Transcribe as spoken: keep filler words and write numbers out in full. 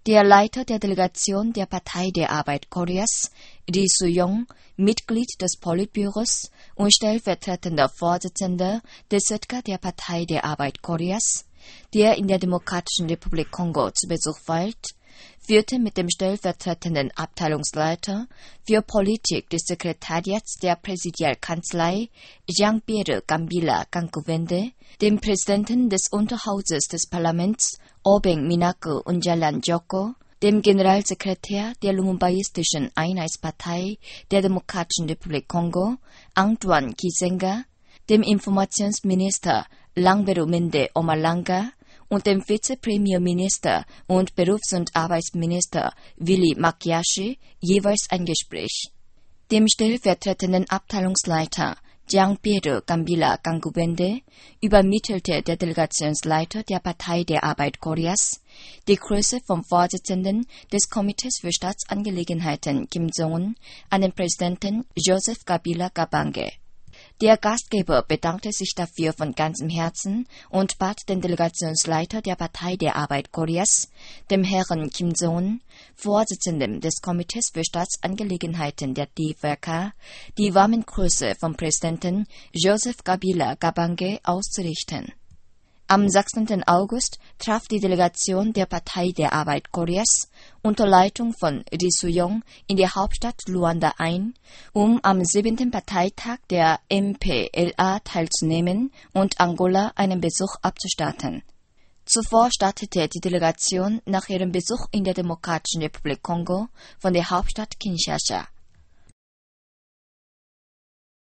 Der Leiter der Delegation der Partei der Arbeit Koreas, Ri Su-yong, Mitglied des Politbüros und stellvertretender Vorsitzender des Södka der Partei der Arbeit Koreas, der in der Demokratischen Republik Kongo zu Besuch weilt, führte mit dem stellvertretenden Abteilungsleiter für Politik des Sekretariats der Präsidialkanzlei, Jean-Pierre Gambila Kankuvende, dem Präsidenten des Unterhauses des Parlaments, Obeng Minaku Unjalan Joko, dem Generalsekretär der Lumumbaistischen Einheitspartei der Demokratischen Republik Kongo, Antoine Kizenga, dem Informationsminister Langberu Mende Omalanga und dem Vizepremierminister und Berufs- und Arbeitsminister Willy Makiashi jeweils ein Gespräch. Dem stellvertretenden Abteilungsleiter Jean-Pierre Gambila Kankuvende übermittelte der Delegationsleiter der Partei der Arbeit Koreas die Grüße vom Vorsitzenden des Komitees für Staatsangelegenheiten Kim Jong-un an den Präsidenten Joseph Kabila Kabange. Der Gastgeber bedankte sich dafür von ganzem Herzen und bat den Delegationsleiter der Partei der Arbeit Koreas, dem Herrn Kim Jong-un, Vorsitzendem des Komitees für Staatsangelegenheiten der D V K, die warmen Grüße vom Präsidenten Joseph Kabila Kabange auszurichten. Am sechzehnten August traf die Delegation der Partei der Arbeit Koreas unter Leitung von Ri Su-yong in der Hauptstadt Luanda ein, um am siebten Parteitag der M P L A teilzunehmen und Angola einen Besuch abzustatten. Zuvor startete die Delegation nach ihrem Besuch in der Demokratischen Republik Kongo von der Hauptstadt Kinshasa.